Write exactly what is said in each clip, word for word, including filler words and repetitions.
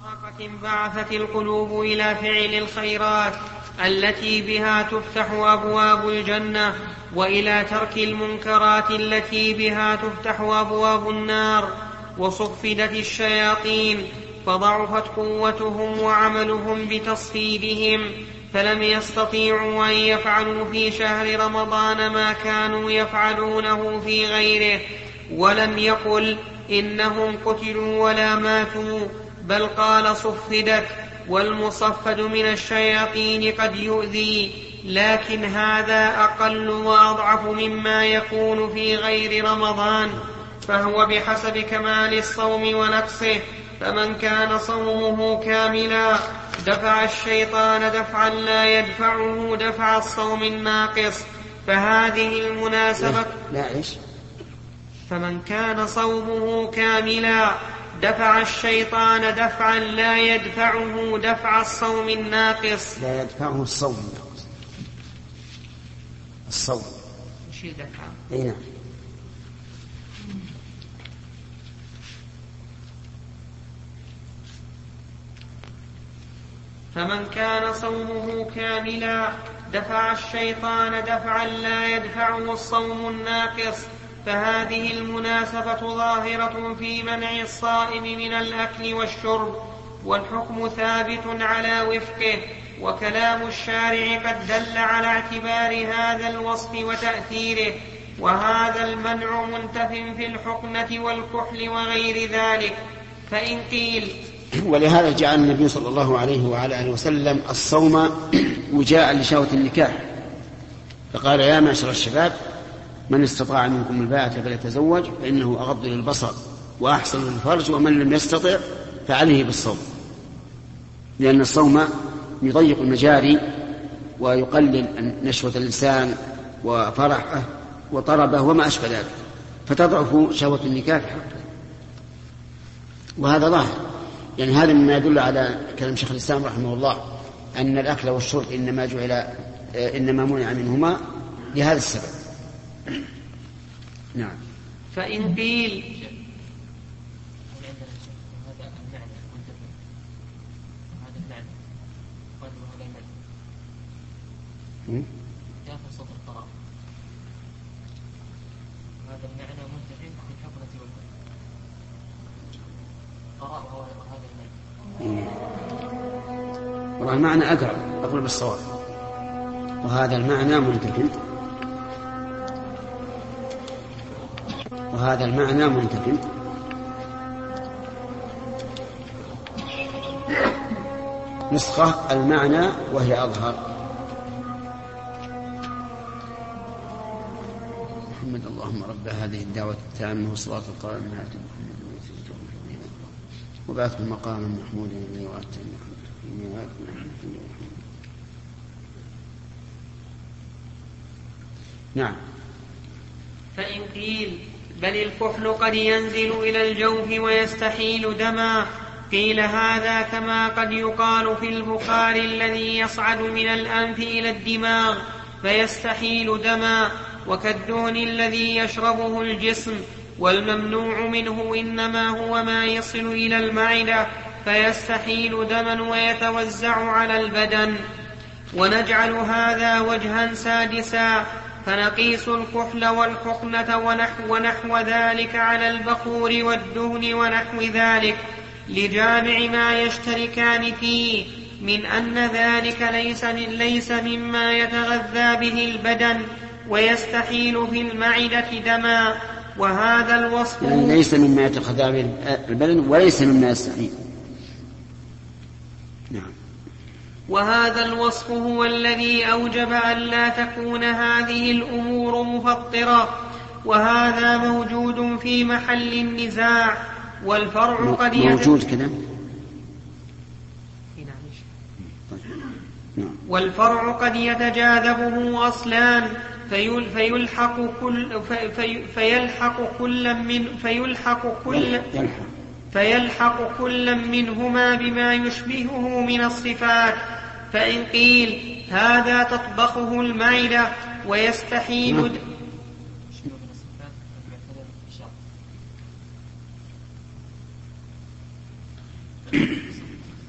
طاقة بعثت القلوب إلى فعل الخيرات التي بها تفتح أبواب الجنة، وإلى ترك المنكرات التي بها تفتح أبواب النار، وصفدت الشياطين فضعفت قوتهم وعملهم بتصفيدهم، فلم يستطيعوا أن يفعلوا في شهر رمضان ما كانوا يفعلونه في غيره. ولم يقل إنهم قتلوا ولا ماتوا، بل قال صفدت. والمصفد من الشياطين قد يؤذي، لكن هذا أقل وأضعف مما يكون في غير رمضان، فهو بحسب كمال الصوم ونقصه. فمن كان صومه كاملا دفع الشيطان دفعا لا يدفعه دفع الصوم الناقص، فهذه المناسبة. لا إيش؟ فمن كان صومه كاملا دفع الشيطان دفعا لا يدفعه دفع الصوم الناقص. لا يدفعه الصوم الناقص. الصوم وش يدفع؟ اي نعم. فمن كان صومه كاملا دفع الشيطان دفعا لا يدفعه الصوم الناقص، فهذه المناسبة ظاهرة في منع الصائم من الأكل والشرب، والحكم ثابت على وفقه. وكلام الشارع قد دل على اعتبار هذا الوصف وتأثيره، وهذا المنع منتف في الحقنة والكحل وغير ذلك. فإن قيل ولهذا جعل النبي صلى الله عليه وعلى آله وسلم الصوم وجاء لشهوة النكاح، فقال يا معشر الشباب من استطاع منكم الباءة فليتزوج فإنه أغض للبصر وأحسن للفرج، ومن لم يستطع فعليه بالصوم، لأن الصوم يضيق المجاري ويقلل نشوة الإنسان وفرحه وطربه وما أشبه ذلك، فتضعف شهوة النكاح في حقه. وهذا ظاهر، يعني هذا مما يدل على كلام شيخ الإسلام رحمه الله أن الأكل والشرب إنما جعل إنما منع منهما لهذا السبب. نعم. فإن قيل هذا المعنى منتفع في الحقنة والقراء وهذا المعنى. والله المعنى أقرب أقول بالصواب، وهذا المعنى منتفع وهذا المعنى منتفع نسخة المعنى وهي أظهر. محمد اللهم رب هذه الدعوة التامة والصلاة القائمة من آت محمد وبعث المقام المحمود الذي وعدته نعم. فإن قيل بل الكحل قد ينزل إلى الجوف ويستحيل دما، قيل هذا كما قد يقال في البخار الذي يصعد من الأنف إلى الدماغ فيستحيل دما، وكالدهن الذي يشربه الجسم، والممنوع منه إنما هو ما يصل إلى المعدة فيستحيل دما ويتوزع على البدن. ونجعل هذا وجها سادسا، فنقيس الكحل والحقنة ونحو, ونحو ذلك على البخور والدهن ونحو ذلك، لجامع ما يشتركان فيه من أن ذلك ليس, ليس مما يتغذى به البدن ويستحيل في المعدة دما. وهذا الوصف يعني ليس مما يتغذى به البدن وليس مما يستحيل. نعم. وهذا الوصف هو الذي أوجب أن لا تكون هذه الأمور مفطرة، وهذا موجود في محل النزاع. والفرع قد موجود كذا. والفرع قد يتجاذبه أصلان فيلحق كل في فيلحق كل من فيلحق كل فيلحق كل منهما بما يشبهه من الصفات. فإن قيل هذا تطبخه المعدة ويستحيل د...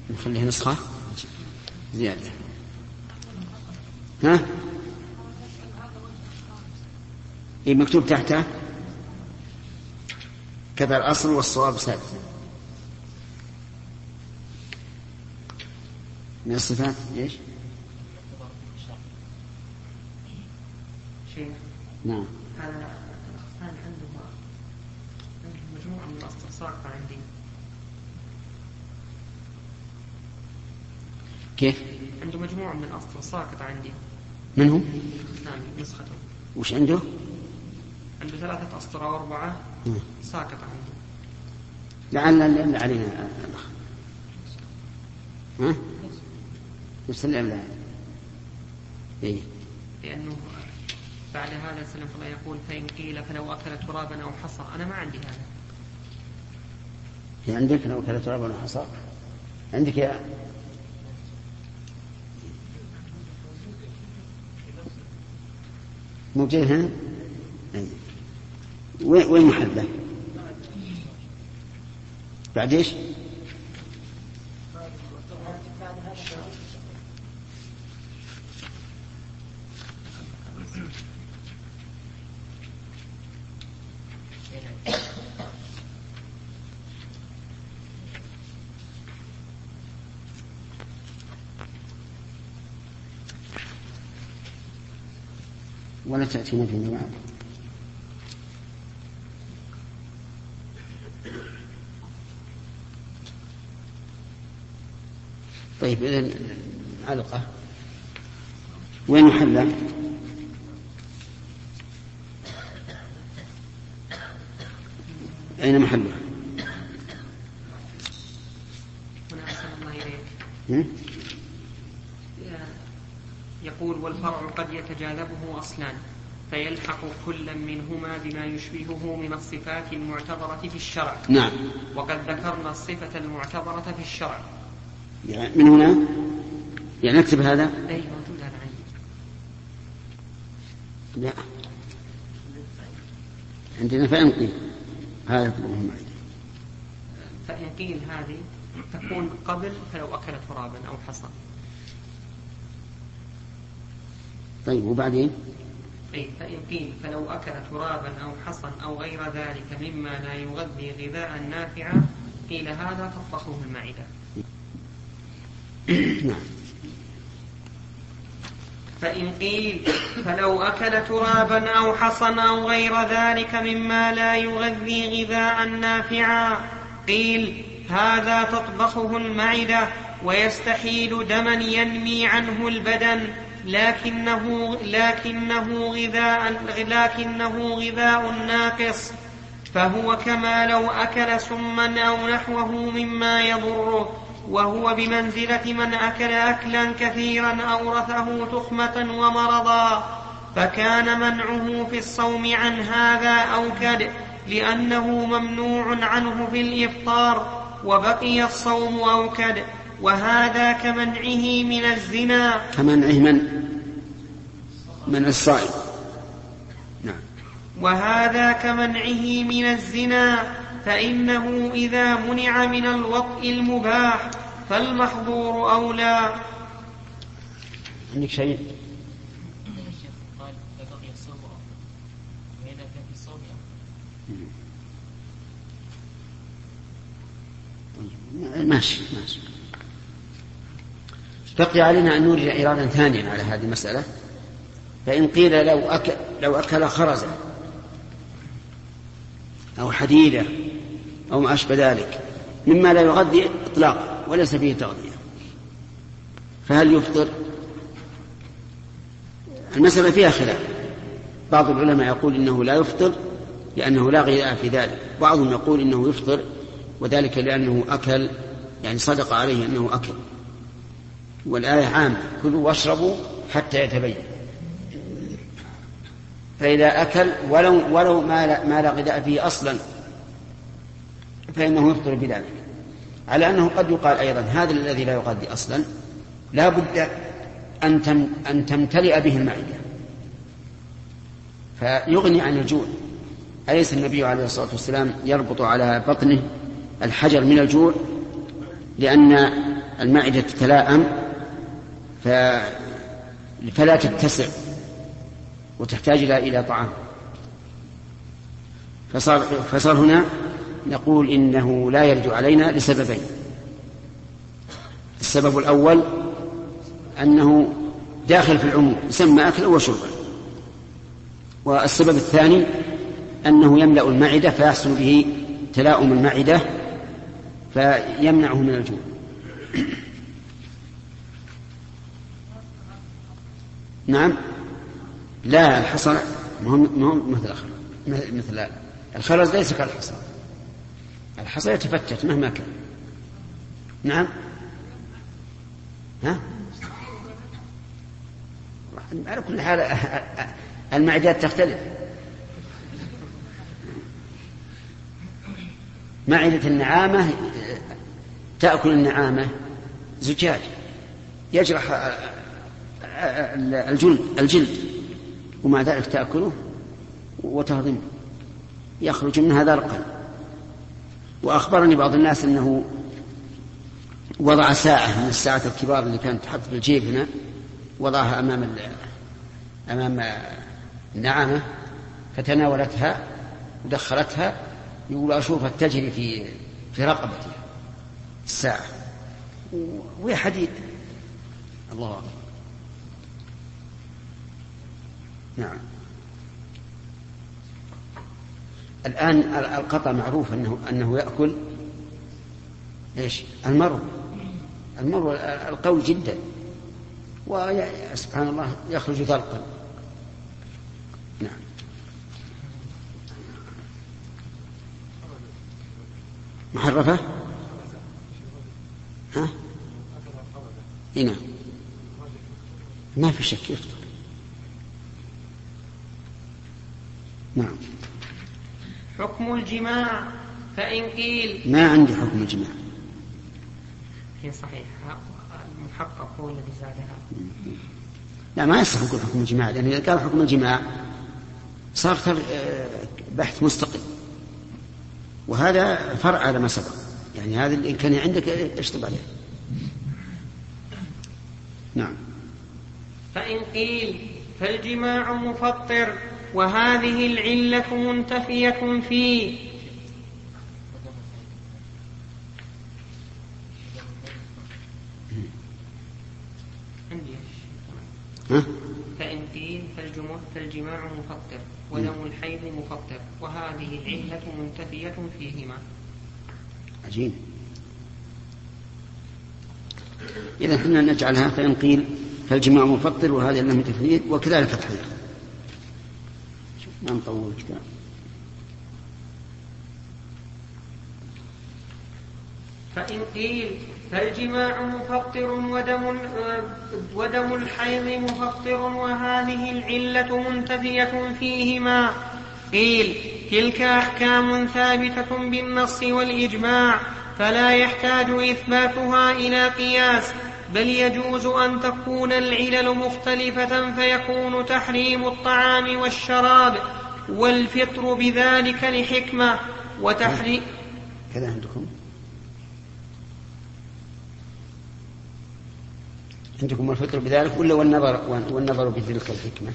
نخليها نسخة زيادة. ها؟ إيه مكتوب تحته كذا الأصل والصواب سادسا. من الصفات إيش؟ شيخ نعم. هذا الأخصان عنده عنده مجموعة من الأسطر ساقطة عندي. كيف؟ عنده مجموعة من الأسطر ساقطة عندي. من هو؟ نعم نسخته. وش عنده؟ عنده ثلاثة أسطر أو أربعة ساقطة عنده. لعل اللي علينا الأخ. ها؟ نفس الإملاء. إيه. لأنه بعد هذا سلم الله يقول فإن قيل فلو أكل ترابا أو حصى. أنا ما عندي هذا. هي عندك لو أكل ترابا أو حصى؟ عندك يا موجود هنا؟ وين وين محله؟ بعد ايش؟ ولا تأتينا فيما بعد. طيب إذن علقة وين محلها؟ أين محلها؟ هنا أحسن الله إليك. هم؟ يقول والفرع قد يتجاذبه أصلان فيلحق كلا منهما بما يشبهه من الصفات المعتبرة في الشرع. نعم. وقد ذكرنا الصفة المعتبرة في الشرع. يعني من هنا يعني نكتب هذا؟ أي موجود هذا عندي. لا عندنا فإن قيل هذا مهم. فإن قيل هذه تكون قبل فلو أكل ترابا أو حصى. طيب وبعدين؟ أي فإن قيل فلو أكل ترابا أو حصى أو غير ذلك مما لا يغذي غذاء نافعا قيل هذا تطبخه المعدة. نعم. فإن قيل فلو أكل ترابا أو حصى أو غير ذلك مما لا يغذي غذاء نافعا قيل هذا تطبخه المعدة ويستحيل دما ينمي عنه البدن لكنه لكنه غذاء لكنه غذاء ناقص فهو كما لو أكل سما أو نحوه مما يضره وهو بمنزلة من أكل أكلا كثيرا أورثه تخمة ومرضا فكان منعه في الصوم عن هذا أوكد لأنه ممنوع عنه في الإفطار وبقي الصوم أوكد وهذا كمنعه من الزنا كمنعه من من الصائم. نعم. وهذا كمنعه من الزنا فإنه إذا منع من الوطء المباح فالمحظور أولى. عندك شيء؟ قال بقي الصوم وإذا كان في الصوم ماشي ماشي. بقي علينا أن نرجع إيرادا ثانيا على هذه المسألة. فإن قيل لو أكل, لو أكل خرزة أو حديدة أو ما أشبه ذلك مما لا يغذي إطلاقا وليس فيه تغذية فهل يفطر؟ المسألة فيها خلاف. بعض العلماء يقول إنه لا يفطر لأنه لا غذاء في ذلك. بعضهم يقول إنه يفطر وذلك لأنه أكل يعني صدق عليه أنه أكل والآية عامة كلوا واشربوا حتى يتبين. فإذا أكل ولو, ولو ما, لا, ما لا غذاء فيه أصلا فإنه يفطر بذلك. على أنه قد يقال أيضا هذا الذي لا يغذي أصلا لا بد أن, تم أن تمتلئ به المعدة فيغني عن الجوع. أليس النبي عليه الصلاة والسلام يربط على بطنه الحجر من الجوع لأن المعدة تتلائم فلا تتسع وتحتاج إلى طعام، فصار, فصار هنا نقول إنه لا يرد علينا لسببين. السبب الأول أنه داخل في العموم يسمى أكلا وشربا، والسبب الثاني أنه يملأ المعدة فيحصل به تلاؤم المعدة فيمنعه من الجوع. نعم، لا الحصى مهم مثل الخرز، مثل الخرز ليس كالحصى، الحصى يتفتت مهما كان. نعم، ها على كل حال المعدات تختلف. معدة النعامة تأكل النعامة زجاج يجرح الجلد الجلد ومع ذلك تأكله وتهضمه، يخرج من هذا القلب. وأخبرني بعض الناس أنه وضع ساعة من الساعات الكبار اللي كانت تحط في الجيب هنا، وضعها أمام أمام النعامة فتناولتها ودخلتها، يقول أشوفها تجري في في رقبتها الساعة وهي حديد. الله أكبر. نعم. الآن القطع معروف أنه أنه يأكل إيش؟ المرء المرء القوي جدا، وسبحان الله يخرج ذلقا. نعم. محرفة؟ ها؟ هنا ما في شك يفطر. نعم. حكم الجماع، فإن قيل ما عندي حكم الجماع. هي صحيح، المحقق هو الذي زادها. لا ما يصح يقول حكم الجماع، لأن إذا كان حكم الجماع صار بحث مستقل، وهذا فرع على ما سبق. يعني هذا اللي كان عندك اشطب عليه. نعم. فإن قيل فالجماع مفطر وهذه العلة منتفية فيه. فإن قيل فالجماع مفطر ودم الحيض مفطر وهذه العلة منتفية فيهما. عجيب. إذا كنا نجعلها فإن قيل فالجماع مفطر وهذه العلة منتفية وكذلك الحيض. ما نطول الكتاب. فإن قيل فالجماع مفطر ودم, ودم الحيض مفطر وهذه العلة منتفية فيهما، قيل تلك أحكام ثابتة بالنص والإجماع فلا يحتاج إثباتها إلى قياس، بل يجوز أن تكون العلل مختلفة فيكون تحريم الطعام والشراب والفطر بذلك لحكمة وتحريم. كذا عندكم عندكم الفطر بذلك ولا والنظر والنظر بتلك الحكمة؟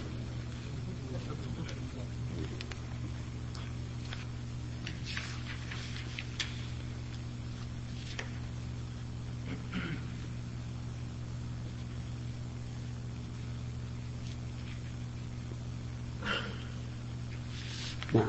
نعم.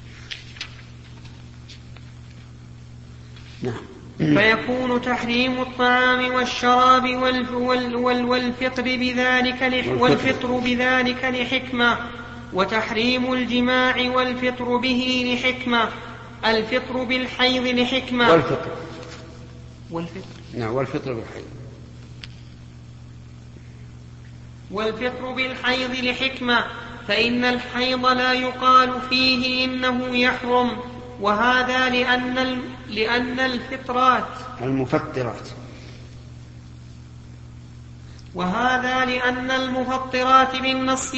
نعم. فيكون تحريم الطعام والشراب والفطر بذلك والفطر بذلك لحكمة، وتحريم الجماع والفطر به لحكمة، الفطر بالحيض لحكمة والفطر والفطر نعم والفطر بالحيض والفطر بالحيض لحكمة، فإن الحيض لا يقال فيه إنه يحرم، وهذا لأن لأن الفطرات المفطرات وهذا لأن المفطرات بالنص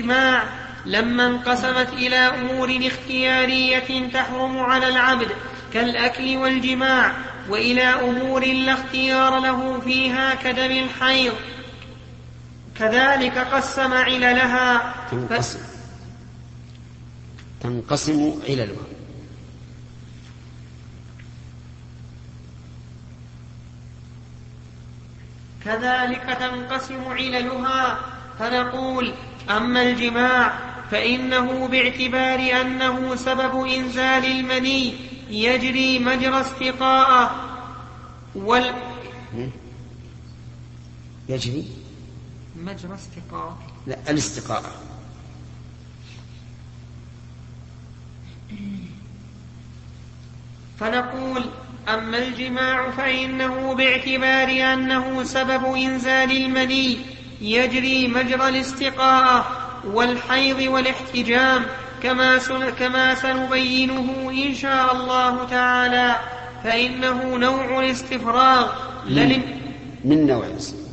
والإجماع لما انقسمت إلى أمور اختيارية تحرم على العبد كالأكل والجماع، وإلى أمور لا اختيار له فيها كدم الحيض. كذلك قسم عللها. تنقسم, تنقسم عللها. كذلك تنقسم عللها، فنقول: أما الجماع فإنه باعتبار أنه سبب إنزال المني يجري مجرى استقاءه وال... يجري مجرى استقاء لا الاستقاء فنقول: أما الجماع فإنه باعتبار أنه سبب إنزال المني يجري مجرى الاستقاء والحيض والاحتجام، كما, كما سنبينه إن شاء الله تعالى، فإنه نوع الاستفراغ من, من نوع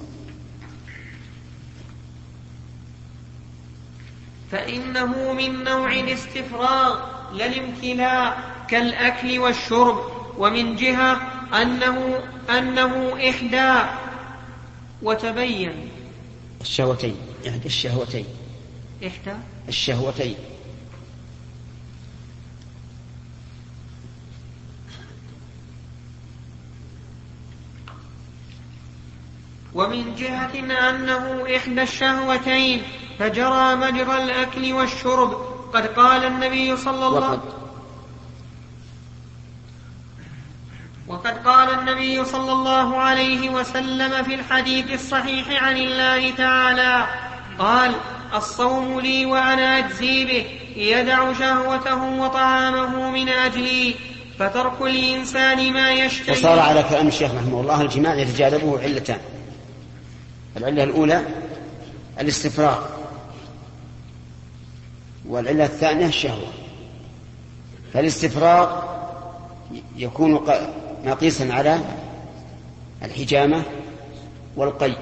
فإنه من نوع الاستفراغ لا الامتلاء كالأكل والشرب. ومن جهة أنه, أنه إحدى وتبين الشهوتين، يعني الشهوتين إحدى الشهوتين ومن جهة أنه إحدى الشهوتين فجرى مجرى الأكل والشرب. قد قال النبي صلى الله عليه وسلم وقد قال النبي صلى الله عليه وسلم في الحديث الصحيح عن الله تعالى قال: الصوم لي وأنا أجزي به، يدع شهوته وطعامه من أجلي. فترك الإنسان ما يشتهي. وصار على كلام الشيخ رحمه الله الجماع يتجانبه علتان: العلة الأولى الاستفراغ، والعلة الثانية الشهوة. فالاستفراغ يكون نقيسا على الحجامة والقي،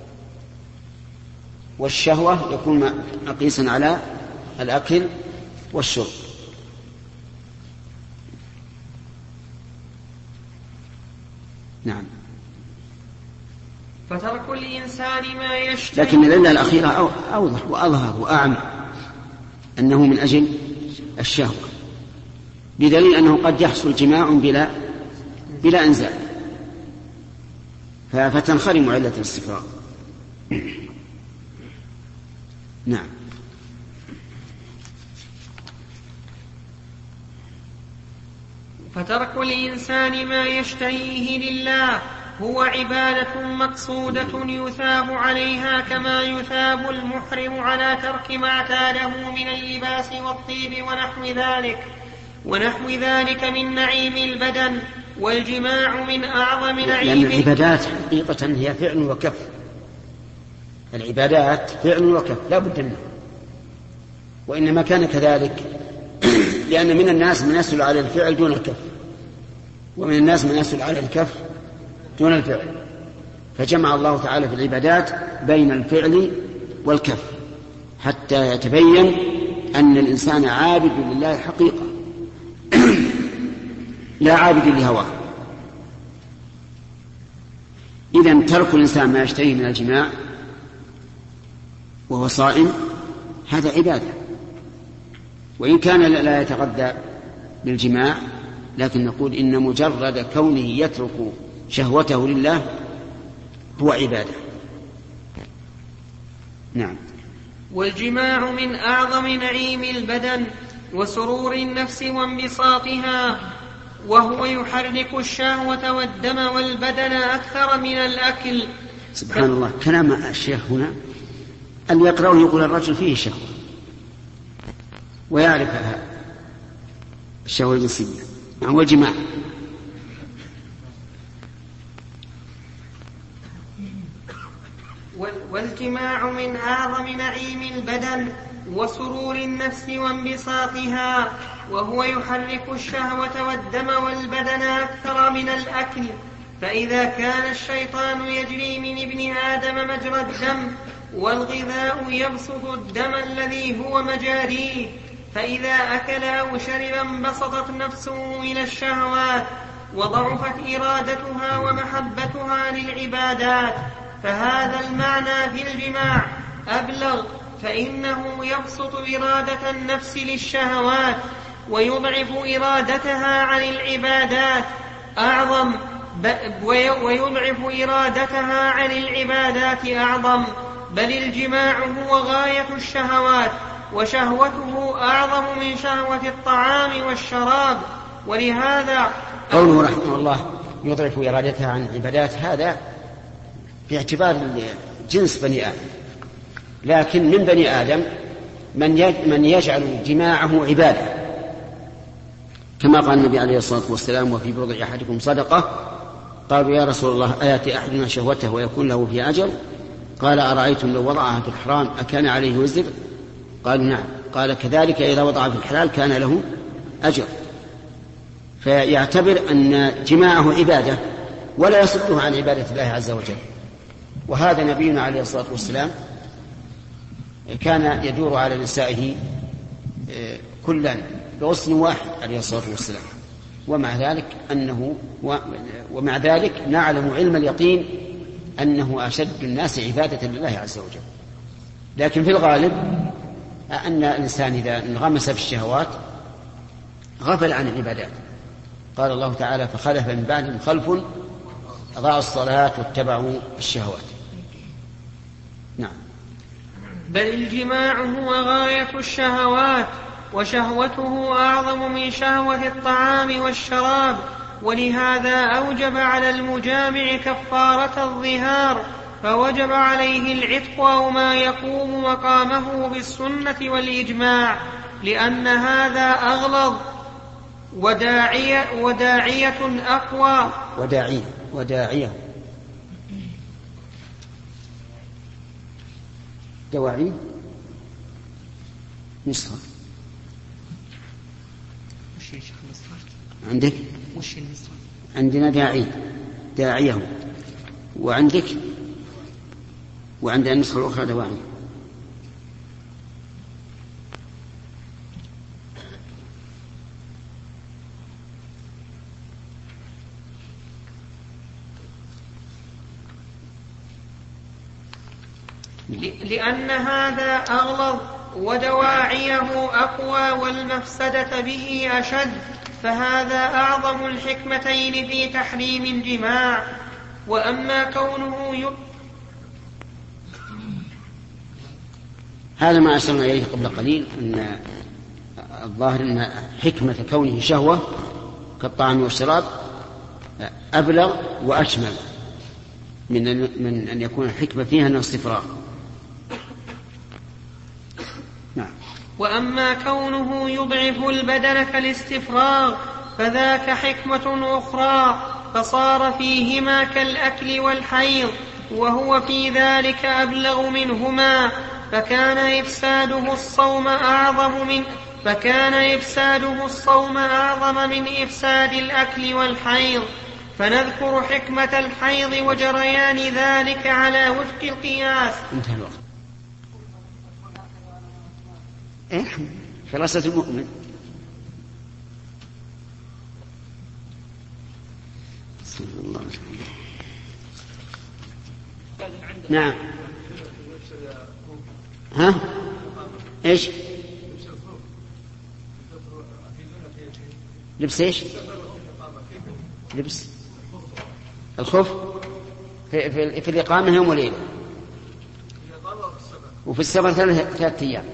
والشهوة يكون نقيسا على الأكل والشرب. نعم. فترك الإنسان ما يشتهي. لكن العلة الأخيرة أوضح وأظهر وأعم، أنه من أجل الشهوة، بدليل أنه قد يحصل جماع بلا بلا إنزال، فتنخرم علة الاستفراغ. نعم. فترك الإنسان ما يشتهيه لله هو عبادة مقصودة يثاب عليها كما يثاب المحرم على ترك ما اعتاده من اللباس والطيب ونحو ذلك ونحو ذلك من نعيم البدن. والجماع من أعظم نعيم. لأن العبادات حقيقة هي فعل وكف، العبادات فعل وكف لا بد منه، وإنما كان كذلك لأن من الناس من يسهل على الفعل دون الكف، ومن الناس من يسهل على الكف دون الفعل، فجمع الله تعالى في العبادات بين الفعل والكف حتى يتبين أن الإنسان عابد لله حقيقة لا عابد لهواه. إذن ترك الإنسان ما يشتهيه من الجماع وهو صائم هذا عبادة، وإن كان لا يتغذى بالجماع، لكن نقول إن مجرد كونه يترك شهوته لله هو عبادة. نعم. والجماع من أعظم نعيم البدن وسرور النفس وانبساطها، وهو يحرك الشهوة والدم والبدن أكثر من الأكل. سبحان الله، كلام الشيخ هنا اللي يقرأه يقول الرجل فيه شهوة ويعرفها الشهوة الجنسية هو جماع. والجماع من أعظم نعيم البدن وسرور النفس وانبساطها، وهو يحرك الشهوة والدم والبدن أكثر من الأكل. فإذا كان الشيطان يجري من ابن آدم مجرى الدم والغذاء يبسط الدم الذي هو مجاريه، فإذا أكل أو شرب انبسطت نفسه إلى الشهوات وضعفت إرادتها ومحبتها للعبادات. فهذا المعنى في الجماع أبلغ، فإنه يبسط إرادة النفس للشهوات ويضعف إرادتها عن العبادات أعظم ويضعف إرادتها عن العبادات أعظم. بل الجماع هو غاية الشهوات، وشهوته أعظم من شهوة الطعام والشراب. ولهذا قوله رحمه الله يضعف إرادتها عن العبادات، هذا في اعتبار جنس بني آدم، لكن من بني آدم من يجعل جماعه عبادة، كما قال النبي عليه الصلاة والسلام: وفي بضع أحدكم صدقة. قالوا: يا رسول الله أيأتي أحدنا شهوته ويكون له في أجر؟ قال: أرأيتم لو وضعها في الحرام أكان عليه وزر؟ قالوا: نعم. قال: كذلك إذا وضع في الحلال كان له أجر. فيعتبر أن جماعه عبادة ولا يصده عن عبادة الله عز وجل. وهذا نبينا عليه الصلاة والسلام كان يدور على نسائه كلا بغسل واحد عليه الصلاة والسلام، ومع ذلك أنه ومع ذلك نعلم علم اليقين أنه أشد الناس عبادة لله عز وجل. لكن في الغالب أن الإنسان إذا انغمس في الشهوات غفل عن العبادات. قال الله تعالى: فخلف من بعدهم خلف أضاعوا الصلاة واتبعوا الشهوات. نعم. بل الجماع هو غاية الشهوات، وشهوته أعظم من شهوة الطعام والشراب. ولهذا أوجب على المجامع كفارة الظهار، فوجب عليه العتق أو ما يقوم مقامه بالسنة والإجماع، لأن هذا أغلظ وداعية, وداعية أقوى وداعية وداعية دواعي نسخة عندك؟ عندنا داعي داعيه، وعندك وعندنا النسخة الأخرى دواعي. لأن هذا أغلظ ودواعيه أقوى والمفسدة به أشد، فهذا أعظم الحكمتين في تحريم الجماع. وأما كونه ي... هذا ما أشرنا إليه قبل قليل، أن الظاهر أن حكمة كونه شهوة كالطعام والشراب أبلغ وأشمل من من أن يكون الحكمة فيها أنه استفراغ. نعم. وأما كونه يضعف البدن كالاستفراغ فذاك حكمة أخرى، فصار فيهما كالأكل والحيض، وهو في ذلك أبلغ منهما، فكان إفساده الصوم أعظم من فكان إفساده الصوم أعظم من إفساد الأكل والحيض. فنذكر حكمة الحيض وجريان ذلك على وفق القياس. انتهى الوقت. إيه؟ فراسة المؤمن. الله. نعم. ها؟ إيش؟ لبس إيش؟ لبس الخوف في, في, في الإقامة يوم وليلة، وفي السفر ثلاثة أيام.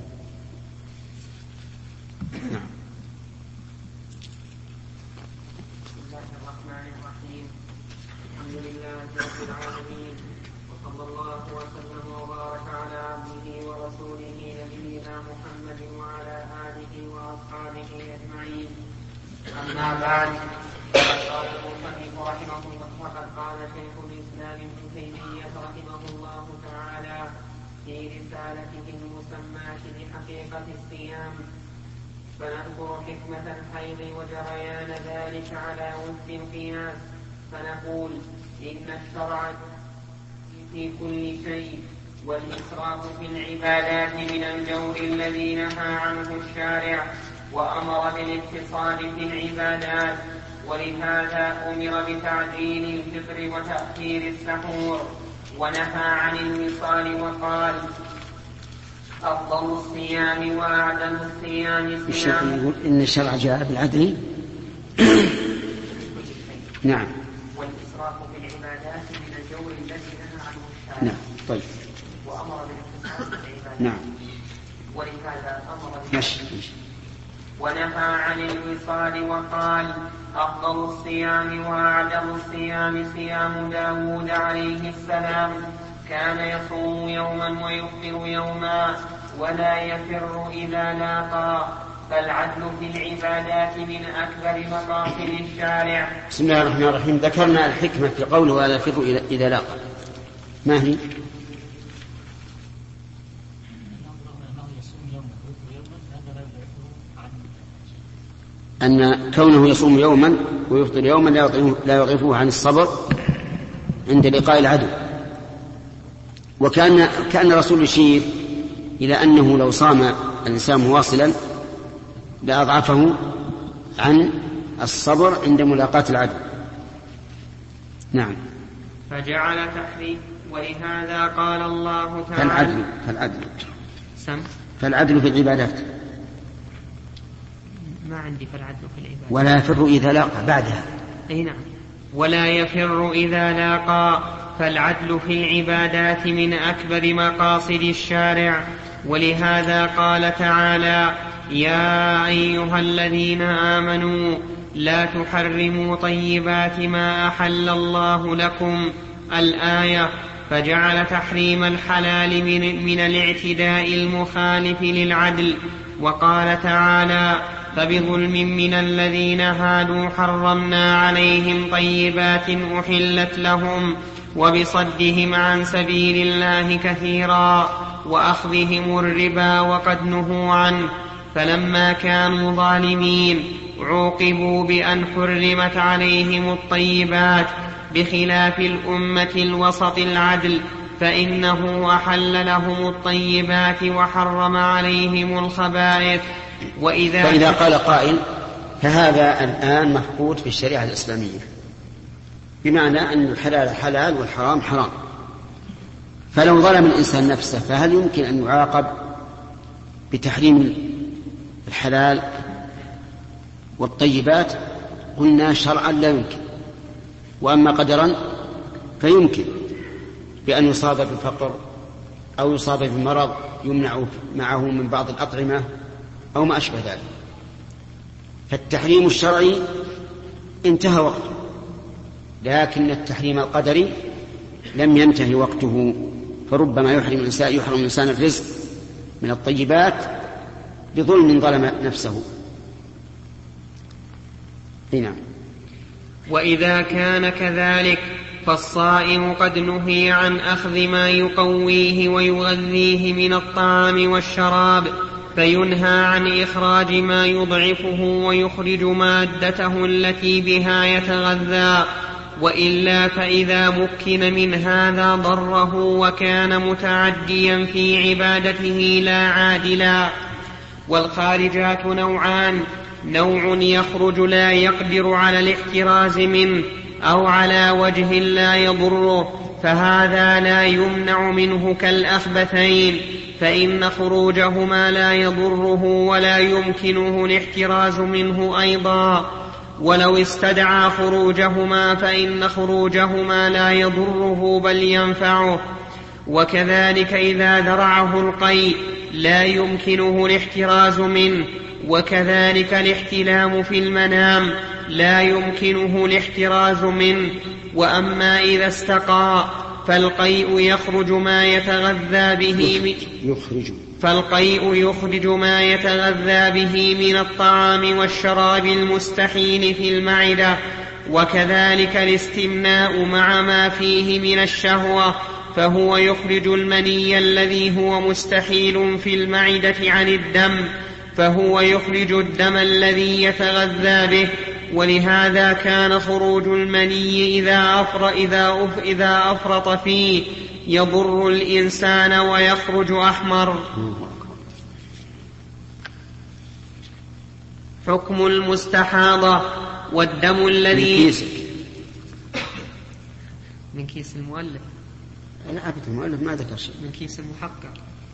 نعم. بسم الله الرحمن الرحيم. الحمد لله رب العالمين، وصلى الله وسلم وبارك على عبده ورسوله نبينا محمد وعلى آله وأصحابه أجمعين. أما بعد، قال المصنف رحمه الله، وقد قال شيخ الإسلام ابن تيمية رحمه الله تعالى في رسالته المسماة بحقيقة الصيام، فنذكر حكمة الحيض وجريان ذلك على وفق القياس، فنقول إن الشرع في كل شيء والإسراف في العبادات من الجور الذي نهى عنه الشارع وأمر بالاقتصاد في العبادات، ولهذا أمر بتعجيل الفطر وتأخير السحور، ونهى عن الوصال وقال أفضل الصيام وأعدل الصيام صيام. يقول إن الشرع جاء بالعدل. نعم. والإسراف في العبادات من الجور الذي نهى عنه الشارع. نعم. طيب. وأمر بالاقتصاد في العبادات. نعم. ولهذا أمر ماشي. ونهى عن الوصال وقال أفضل الصيام وأعدل الصيام صيام داود عليه السلام، كان يصوم يوما ويفطر يوما ولا يفر إذا لاقى، فالعدل في العبادات من أكبر مقاصد الشارع. بسم الله الرحمن الرحيم. ذكرنا الحكمة في قوله ولا يفر إذا لاقى، ما هي؟ أن كونه يصوم يوما ويفطر يوما لا يضعفه عن الصبر عند لقاء العدو. وكان كان الرسول يشير إلى أنه لو صام الإنسان مواصلا لأضعفه عن الصبر عند ملاقاة العدو. نعم. فجعل تحريم، ولهذا قال الله تعالى فالعدل فالعدل سم فالعدل في العبادات. ما عندي فالعدل في العبادات. ولا يفر إذا لاقى بعدها. أي نعم. ولا يفر إذا لاقى، فالعدل في العبادات من أكبر مقاصد الشارع. ولهذا قال تعالى يا أيها الذين آمنوا لا تحرموا طيبات ما أحل الله لكم الآية، فجعل تحريم الحلال من, من الاعتداء المخالف للعدل. وقال تعالى فبظلم من الذين هادوا حرمنا عليهم طيبات أحلت لهم وبصدهم عن سبيل الله كثيرا وأخذهم الربا وقد نهوا عنه، فلما كانوا ظالمين عوقبوا بأن حرمت عليهم الطيبات، بخلاف الأمة الوسط العدل فإنه أحل لهم الطيبات وحرم عليهم الخبائث. وإذا فإذا قال قائل فهذا الآن مفقود في الشريعة الإسلامية، بمعنى أن الحلال حلال والحرام حرام، فلو ظلم الإنسان نفسه فهل يمكن أن يعاقب بتحريم الحلال والطيبات؟ قلنا شرعا لا يمكن، وأما قدرا فيمكن، بأن يصاب بالفقر أو يصاب بمرض يمنع معه من بعض الأطعمة أو ما أشبه ذلك. فالتحريم الشرعي انتهى وقته، لكن التحريم القدري لم ينتهي وقته، فربما يحرم الإنسان يحرم الإنسان الرزق من الطيبات بظلم ظلم نفسه. نعم. وإذا كان كذلك فالصائم قد نهي عن أخذ ما يقويه ويغذيه من الطعام والشراب، فينهى عن إخراج ما يضعفه ويخرج مادته التي بها يتغذى، وإلا فإذا مكن من هذا ضره وكان متعديا في عبادته لا عادلا. والخارجات نوعان: نوع يخرج لا يقدر على الاحتراز منه أو على وجه لا يضره، فهذا لا يمنع منه كالأخبثين، فإن خروجهما لا يضره ولا يمكنه الاحتراز منه أيضا. ولو استدعى خروجهما فإن خروجهما لا يضره بل ينفعه. وكذلك إذا ذرعه القيء لا يمكنه الاحتراز منه، وكذلك الاحتلام في المنام لا يمكنه الاحتراز منه. وأما إذا استقى فالقيء يخرج ما يتغذى به يخرج فالقيء يخرج ما يتغذى به من الطعام والشراب المستحيل في المعدة، وكذلك الاستمناء مع ما فيه من الشهوة، فهو يخرج المني الذي هو مستحيل في المعدة عن الدم، فهو يخرج الدم الذي يتغذى به. ولهذا كان خروج المني إذا أفر إذا أف إذا أفرط فيه يضر الإنسان ويخرج أحمر. حكم المستحاضة. والدم الذي من, من كيس المؤلف. لا أبدا المؤلف ما ذكر شيء. من كيس المحقق.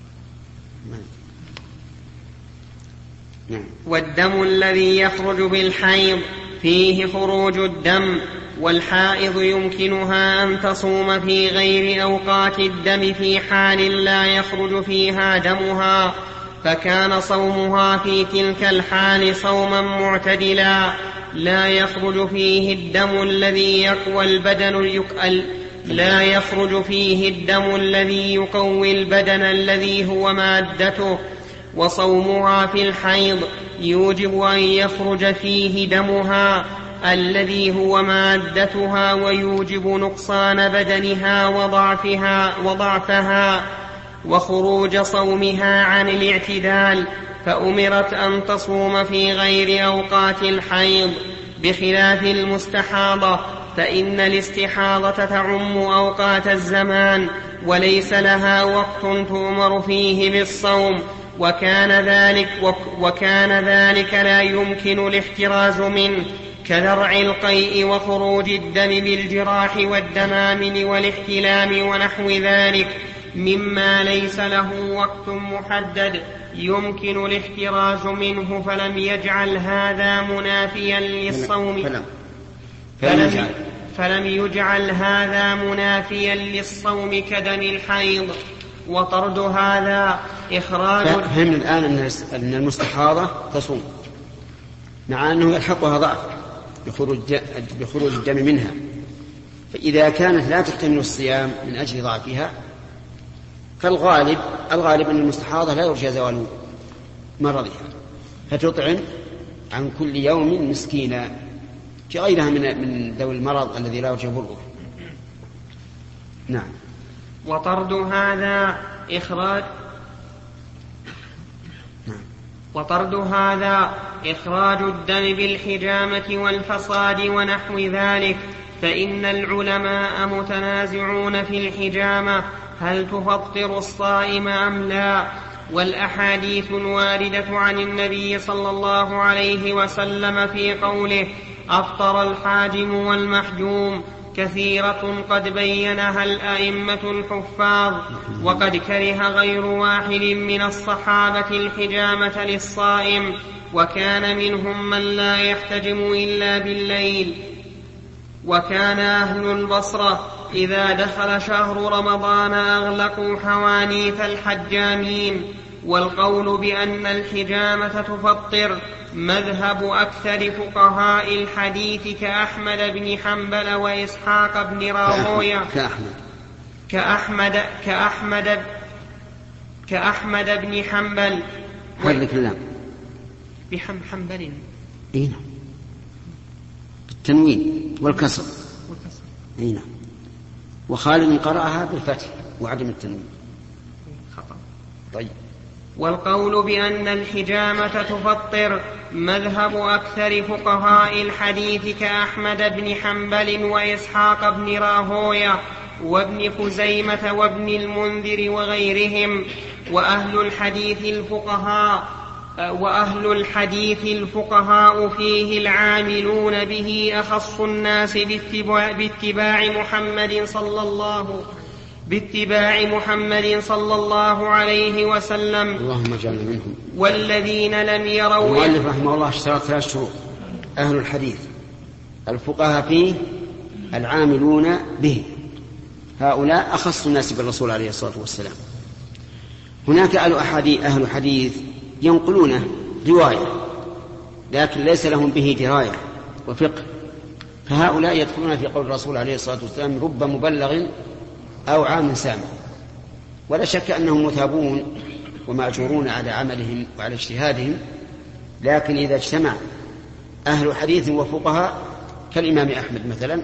نعم. والدم الذي يخرج بالحيض فيه خروج الدم، والحائض يمكنها أن تصوم في غير أوقات الدم في حال لا يخرج فيها دمها، فكان صومها في تلك الحال صوما معتدلا لا يخرج فيه الدم الذي يقوى البدن يكأل لا يخرج فيه الدم الذي يقوي البدن الذي هو مادته. وصومها في الحيض يوجب أن يخرج فيه دمها الذي هو مادتها، ويوجب نقصان بدنها وضعفها, وضعفها وخروج صومها عن الاعتدال، فأمرت أن تصوم في غير أوقات الحيض، بخلاف المستحاضة فإن الاستحاضة تعم أوقات الزمان وليس لها وقت تؤمر فيه بالصوم، وكان ذلك, وكان ذلك لا يمكن الاحتراز منه، كذرع القيء وخروج الدم بالجراح والدمامل والاحتلام ونحو ذلك مما ليس له وقت محدد يمكن الاحتراز منه، فلم يجعل هذا منافيا للصوم فلم, فلم, فلم, فلم يجعل هذا منافيا للصوم كدم الحيض. وطرد هذا إخراج. فهمنا الآن أن المستحاضة تصوم مع أنه يلحقها ضعف بخروج الدم منها، فإذا كانت لا تحتمل الصيام من أجل ضعفها فالغالب الغالب أن المستحاضة لا يرجى زوال مرضها، فتطعم عن كل يوم مسكينا كغيرها من من ذوي المرض الذي لا يرجى برؤه. نعم. وطرد هذا إخراج نعم. وطرد هذا إخراج الدم بالحجامة والفصاد ونحو ذلك، فإن العلماء متنازعون في الحجامة هل تفطر الصائم أم لا، والأحاديث الواردة عن النبي صلى الله عليه وسلم في قوله أفطر الحاجم والمحجوم كثيرة قد بينها الأئمة الحفاظ، وقد كره غير واحد من الصحابة الحجامة للصائم، وكان منهم من لا يحتجم إلا بالليل. وكان أهل البصرة إذا دخل شهر رمضان أغلقوا حوانيت الحجامين. والقول بأن الحجامة تفطر مذهب أكثر فقهاء الحديث كأحمد بن حنبل وإسحاق بن راهويه كأحمد كأحمد كأحمد كأحمد بن حنبل حرك اللام بحم حنبل إيه بالتنوين والكسر والكسر إيه نعم. وخالد قرأها بالفتح وعدم التنوين خطأ. طيب. والقول بأن الحجامة تفطر مذهب أكثر فقهاء الحديث كأحمد بن حنبل وإسحاق بن راهويه وابن خزيمة وابن المنذر وغيرهم. وأهل الحديث الفقهاء وأهل الحديث الفقهاء فيه العاملون به أخص الناس باتباع, باتباع محمد صلى الله باتباع محمد صلى الله عليه وسلم. اللهم اجعلنا منهم. والذين لم يروا. المؤلف رحمه الله اشترط ثلاث شروط: أهل الحديث الفقهاء فيه العاملون به، هؤلاء أخص الناس بالرسول عليه الصلاة والسلام. هناك أهل حديث ينقلونه رواية لكن ليس لهم به دراية وفقه، فهؤلاء يدخلون في قول الرسول عليه الصلاة والسلام رب مبلغ أو عام سامع. ولا شك أنهم مثابون ومأجورون على عملهم وعلى اجتهادهم، لكن إذا اجتمع أهل حديث وفقهاء كالإمام أحمد مثلا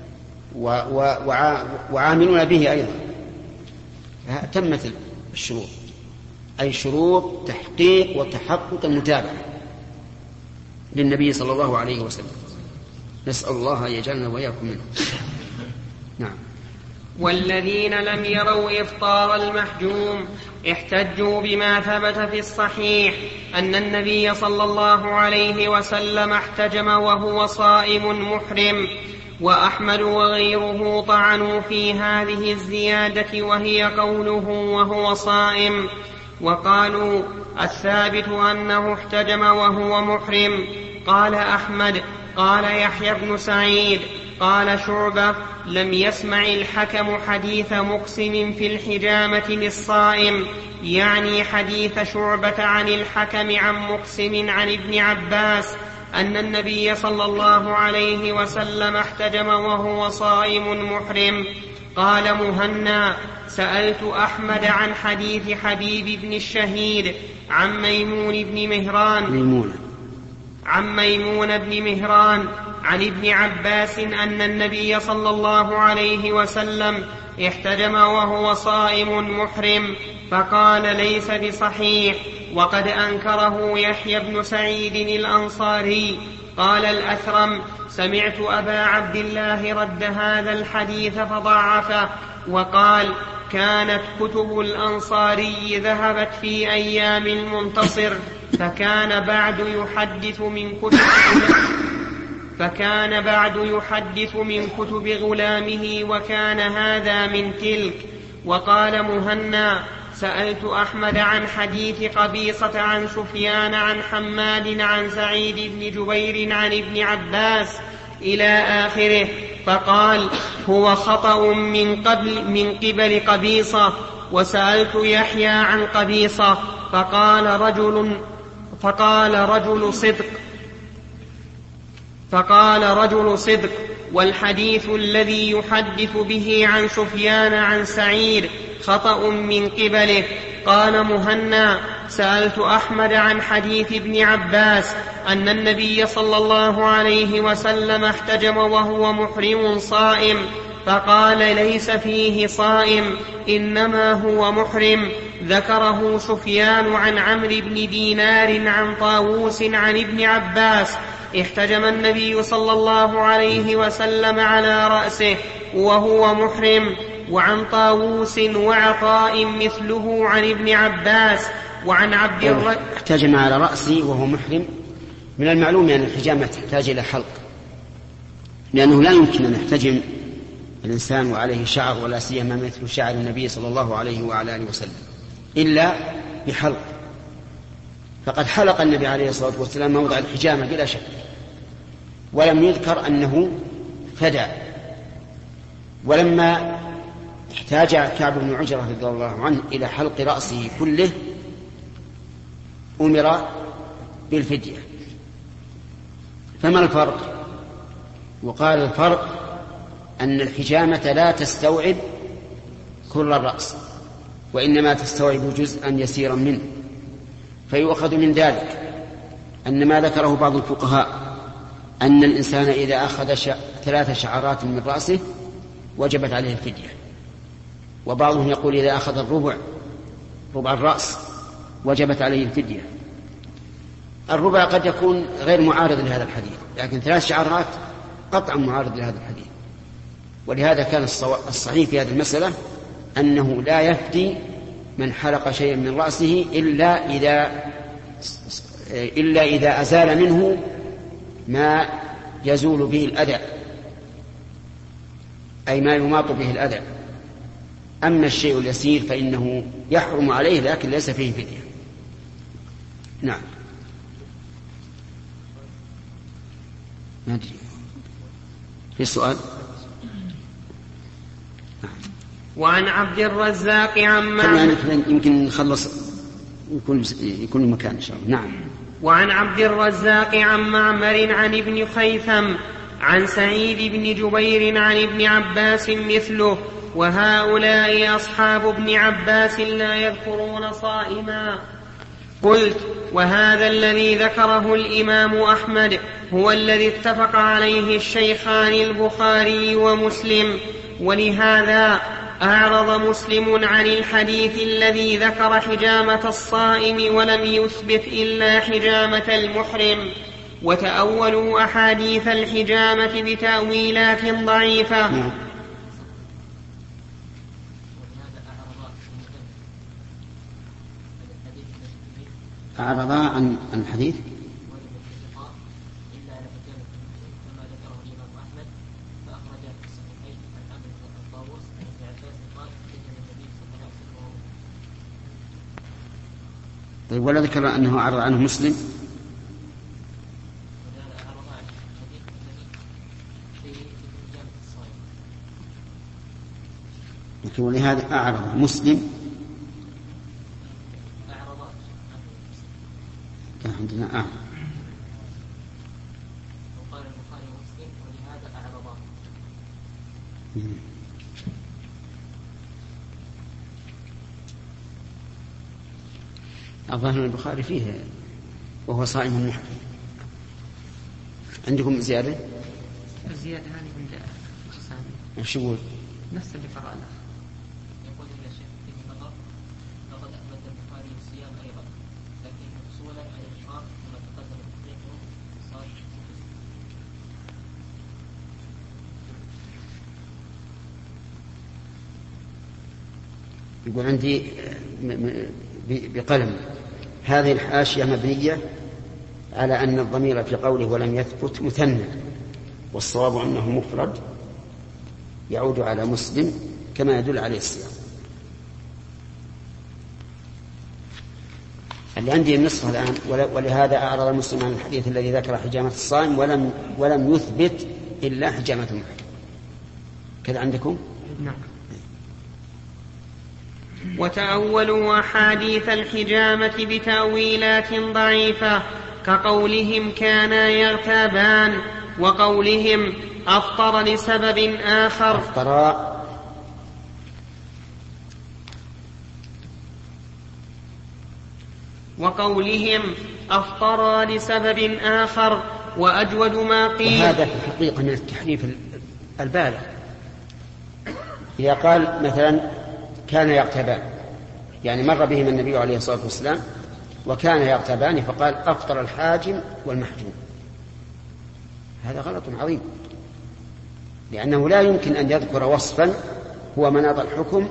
وعاملون به أيضا تمت الشروط، أي شروط تحقيق وتحقق المتابعة للنبي صلى الله عليه وسلم. نسأل الله أن يجعلنا وإياكم منه. نعم. والذين لم يروا إفطار المحجوم احتجوا بما ثبت في الصحيح أن النبي صلى الله عليه وسلم احتجم وهو صائم محرم. وأحمد وغيره طعنوا في هذه الزيادة وهي قوله وهو صائم، وقالوا الثابت أنه احتجم وهو محرم. قال أحمد قال يحيى بن سعيد قال شعبة لم يسمع الحكم حديث مقسم في الحجامة للصائم، يعني حديث شعبة عن الحكم عن مقسم عن ابن عباس أن النبي صلى الله عليه وسلم احتجم وهو صائم محرم. قال مهنا سألت أحمد عن حديث حبيب بن الشهيد عن ميمون بن مهران ميمون عن ميمون بن مهران عن ابن عباس أن النبي صلى الله عليه وسلم احتجم وهو صائم محرم، فقال ليس بصحيح، وقد أنكره يحيى بن سعيد الأنصاري. قال الأثرم سمعت أبا عبد الله رد هذا الحديث فضعفه، وقال كانت كتب الأنصاري ذهبت في أيام المنتصر، فكان بعد يحدث من كتب فكان بعد يحدث من كتب غلامه، وكان هذا من تلك. وقال مهنا سألت أحمد عن حديث قبيصة عن سفيان عن حماد عن سعيد بن جبير عن ابن عباس إلى آخره، فقال هو خطأ من قبل من قبل قبيصة. وسألت يحيى عن قبيصة فقال رجل فقال رجل صدق فقال رجل صدق والحديث الذي يحدث به عن سفيان عن سعيد خطأ من قبله. قال مهنا سألت أحمد عن حديث ابن عباس أن النبي صلى الله عليه وسلم احتجم وهو محرم صائم، فقال ليس فيه صائم إنما هو محرم. ذكره سفيان عن عمرو بن دينار عن طاووس عن ابن عباس احتجم النبي صلى الله عليه وسلم على رأسه وهو محرم، وعن طاووس وعطاء مثله عن ابن عباس. وعن عبد الرحمن احتجم على رأسه وهو محرم. من المعلوم أن الحجامة تحتاج إلى حلق، لأنه لا يمكن أن يحتجم الإنسان وعليه شعر، ولا سيما مثل شعر النبي صلى الله عليه وعلى آله وسلم، إلا بحلق. فقد حلق النبي عليه الصلاة والسلام موضع الحجامة بلا شك، ولم يذكر أنه فدى. ولما احتاج كعب بن عجرة رضي الله عنه إلى حلق رأسه كله أمر بالفدية. فما الفرق؟ وقال الفرق أن الحجامة لا تستوعب كل الرأس، وإنما تستوعب جزءا يسيرا منه. فيؤخذ من ذلك أن ما ذكره بعض الفقهاء أن الإنسان إذا أخذ ش... ثلاث شعرات من رأسه وجبت عليه الفدية. وبعضهم يقول إذا أخذ الربع ربع الرأس وجبت عليه الفدية. الربع قد يكون غير معارض لهذا الحديث، لكن ثلاث شعرات قطعا معارض لهذا الحديث. ولهذا كان الصحيح في هذه المسألة أنه لا يفدي من حلق شيئا من رأسه إلا إذا إلا إذا أزال منه ما يزول به الأذى، أي ما يماط به الأذى. أما الشيء اليسير فإنه يحرم عليه، لكن ليس فيه فدية. نعم. ما أدري في السؤال. وعن عبد الرزاق عن معمر يمكن نخلص يكون يكون المكان إن شاء الله. نعم. وعن عبد الرزاق عن معمر عن ابن خيثم عن سعيد بن جبير عن ابن عباس مثله، وهؤلاء أصحاب ابن عباس لا يذكرون صائما. قلت وهذا الذي ذكره الإمام أحمد هو الذي اتفق عليه الشيخان البخاري ومسلم، ولهذا أعرض مسلم عن الحديث الذي ذكر حجامة الصائم ولم يثبت إلا حجامة المحرم، وتأولوا أحاديث الحجامة بتأويلات ضعيفة. أعرضا عن الحديث إلا على مكان كما ذكره الإمام أحمد فأخرج في الصحيحين عن عمرو بن الطاووس عن ابن عباس قال إن النبي صلى الله عليه وسلم. طيب ولا ذكر أنه أعرض عنه مسلم؟ ولا أعرض عن الحديث الذي في جامع الصائم. لكن ولهذا أعرض مسلم عندنا آه. وقال البخاري ومسلم ولهذا أعرضا. الظاهر البخاري فيه وهو صائم محرم. عندكم زيادة؟ الزيادة هذه من الأقسام. وش يقول؟ نفس اللي قرأناه. يقول ابن الشيخ فيه نظر لقد أثبت البخاري الصيام أيضا لكن مفصولا عن الإشعار كما تقدم تحقيقه صار. يقول عندي بقلم هذه الحاشية مبنية على أن الضمير في قوله ولم يثبت مثنى والصواب أنه مفرد يعود على مسلم كما يدل عليه السياق. اللي عندي النسخة الآن ولهذا أعرض المسلم عن الحديث الذي ذكر حجامة الصائم ولم ولم يثبت إلا حجامة المحرم. كذا عندكم؟ نعم. وتأولوا أحاديث الحجامة بتأويلات ضعيفة كقولهم كانا يغتابان وقولهم أفطر لسبب آخر أفطر وقولهم أفطر لسبب آخر وأجود ما قيل. وهذا في الحقيقة من التحريف البالغ. إذا قال مثلا كان يغتابان يعني مر بهم النبي عليه الصلاة والسلام وكان يغتابان فقال أفطر الحاجم والمحجوم، هذا غلط عظيم، لأنه لا يمكن أن يذكر وصفا هو مناط الحكم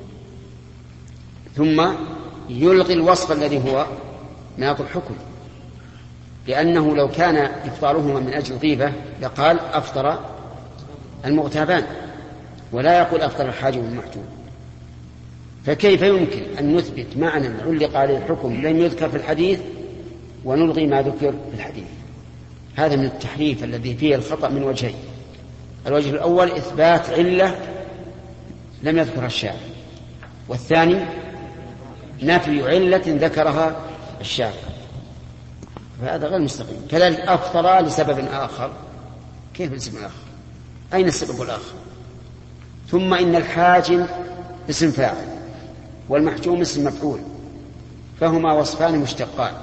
ثم يلغي الوصف الذي هو مناط الحكم، لأنه لو كان إفطارهما من أجل غيبة لقال أفطر المغتابان ولا يقول أفطر الحاجم والمحجوم. فكيف يمكن أن نثبت معنى علق عليه الحكم لم يذكر في الحديث ونلغي ما ذكر في الحديث؟ هذا من التحريف الذي فيه الخطأ من وجهين. الوجه الأول إثبات علة لم يذكرها الشارع، والثاني نفي علة ذكرها الشارع، فهذا غير مستقيم. كذلك أفطر لسبب آخر، كيف لسبب آخر؟ أين السبب الآخر؟ ثم إن الحاجم اسم فاعل والمحجوم اسم مفعول، فهما وصفان مشتقان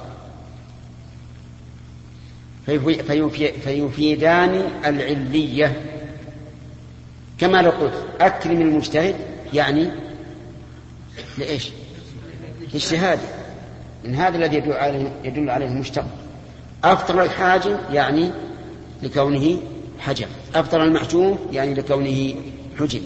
فيفيدان العلية. كما لو قلت أكرم المجتهد يعني لإيش؟ اجتهاد، من هذا الذي يدل عليه, يدل عليه المشتق. أفطر الحاجم يعني لكونه حجم، أفطر المحجوم يعني لكونه حجم.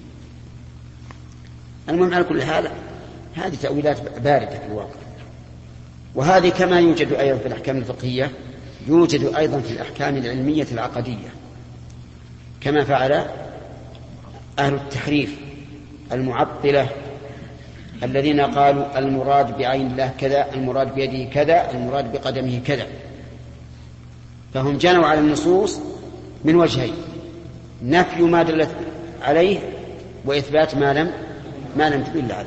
المهم على كل حال هذه تأويلات باردة في الواقع، وهذه كما يوجد أيضا في الأحكام الفقهية يوجد أيضا في الأحكام العلمية العقدية، كما فعل أهل التحريف المعطلة الذين قالوا المراد بعين الله كذا، المراد بيده كذا، المراد بقدمه كذا. فهم جنوا على النصوص من وجهين: نفي ما دلت عليه وإثبات ما لم ما لم تدل عليه.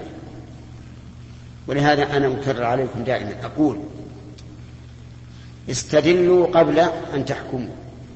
ولهذا أنا أكرر عليكم دائما أقول استدلوا قبل أن تحكموا،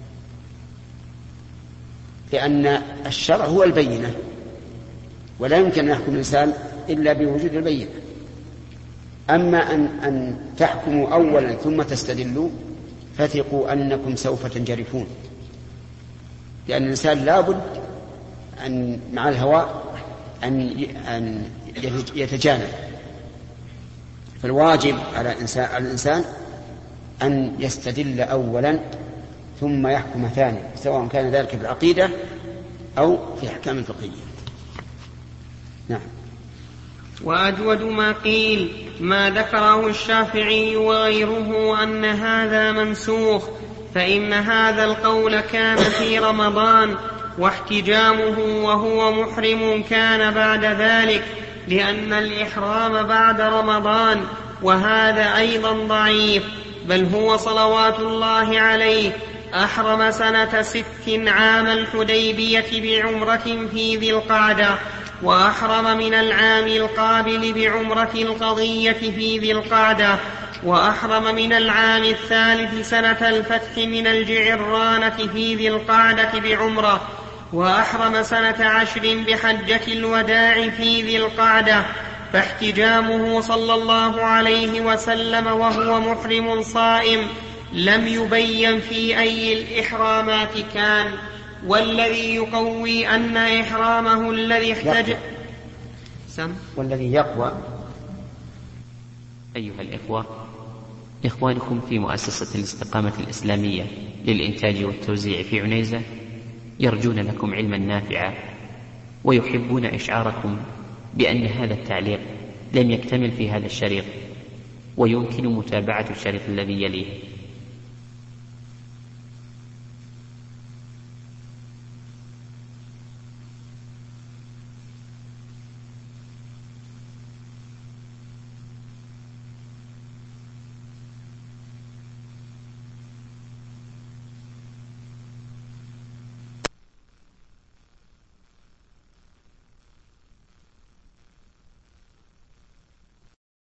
لأن الشرع هو البينة ولا يمكن أن يحكم الإنسان إلا بوجود البينة. أما أن, أن تحكموا أولا ثم تستدلوا فثقوا أنكم سوف تنجرفون، لأن الإنسان لابد أن مع الهوى أن أن يتجانب. فالواجب على الإنسان أن يستدل أولا ثم يحكم ثانيا، سواء كان ذلك في العقيدة أو في الأحكام الفقهية. نعم. وأجود ما قيل ما ذكره الشافعي وغيره أن هذا منسوخ، فإن هذا القول كان في رمضان، واحتجامه وهو محرم كان بعد ذلك، لأن الإحرام بعد رمضان، وهذا أيضا ضعيف. بل هو صلوات الله عليه أحرم سنة ست عام الحديبية بعمرة في ذي القعدة، وأحرم من العام القابل بعمرة القضية في ذي القعدة، وأحرم من العام الثالث سنة الفتح من الجعرانة في ذي القعدة بعمرة، وأحرم سنة عشر بحجة الوداع في ذي القعدة. فاحتجامه صلى الله عليه وسلم وهو محرم صائم لم يبين في أي الإحرامات كان. والذي يقوي أن إحرامه الذي احتج سم والذي يقوى. أيها الإخوة، إخوانكم في مؤسسة الاستقامة الإسلامية للإنتاج والتوزيع في عنيزة يرجون لكم علما نافعا، ويحبون إشعاركم بأن هذا التعليق لم يكتمل في هذا الشريط، ويمكن متابعة الشريط الذي يليه.